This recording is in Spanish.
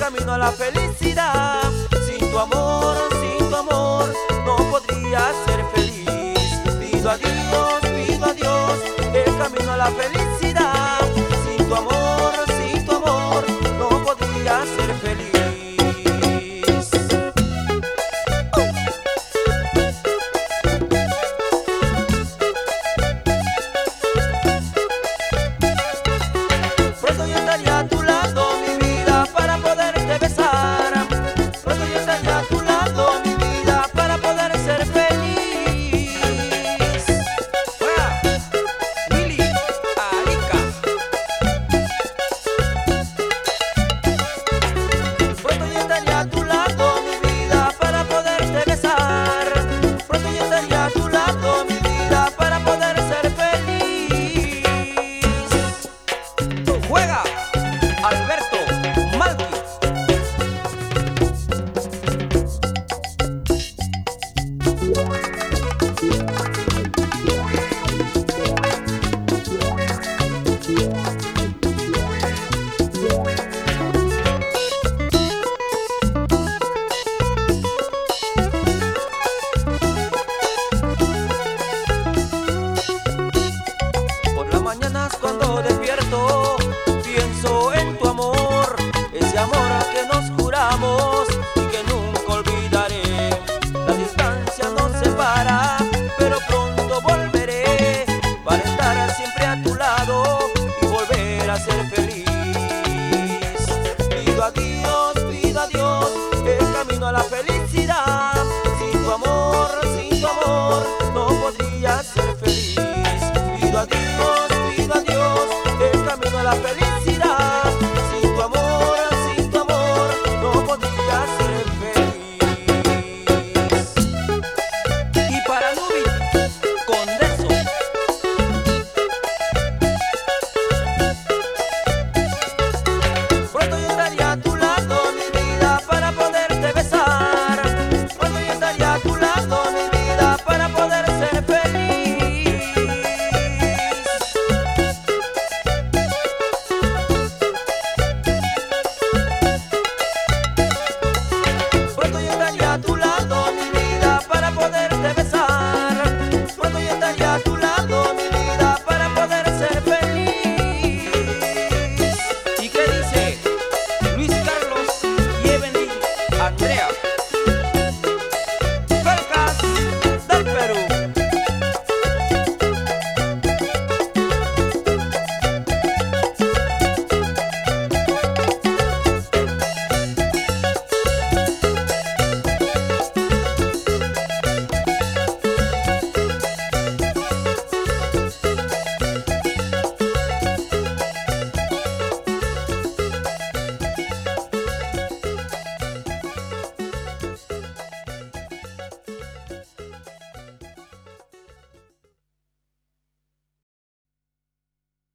camino a la felicidad. Sin tu amor, no podría ser feliz. Pido a Dios, el camino a la felicidad. Sin tu amor, no podría ser feliz. Pronto yo estaré a tu lado, mi vida, para poderte besar. Pronto yo estaré a tu lado, mi vida, para poder ser feliz. ¡Fuera! Willy, Arica. Pronto yo estaré a tu lado, mi vida, para poderte besar. Pronto yo estaré a tu lado, mi vida, para poder ser feliz. ¡Juega! Alberto Malqui. Por las mañanas cuando despierto, pienso en tu amor, ese amor que nos juramos y que nunca olvidaré. La distancia nos separa, pero pronto volveré para estar siempre a tu lado y volver a ser feliz. Pido a Dios, el camino a la felicidad. Sin tu amor, no podría ser feliz. Pido a Dios, el camino a la felicidad. Sin tu amor, no podría ser feliz. Y para Nubi, con eso. Pronto yo estaré a tu lado, mi vida, para poderte besar. Pronto yo estaré a tu lado, mi vida, para poder ser feliz. Pronto yo estaré a tu lado, mi vida, para poderte besar. Pronto yo estaré a tu lado, mi vida, para poder ser feliz. ¿Y qué dice Luis Carlos y Evelyn Andrea? Felcas del Perú.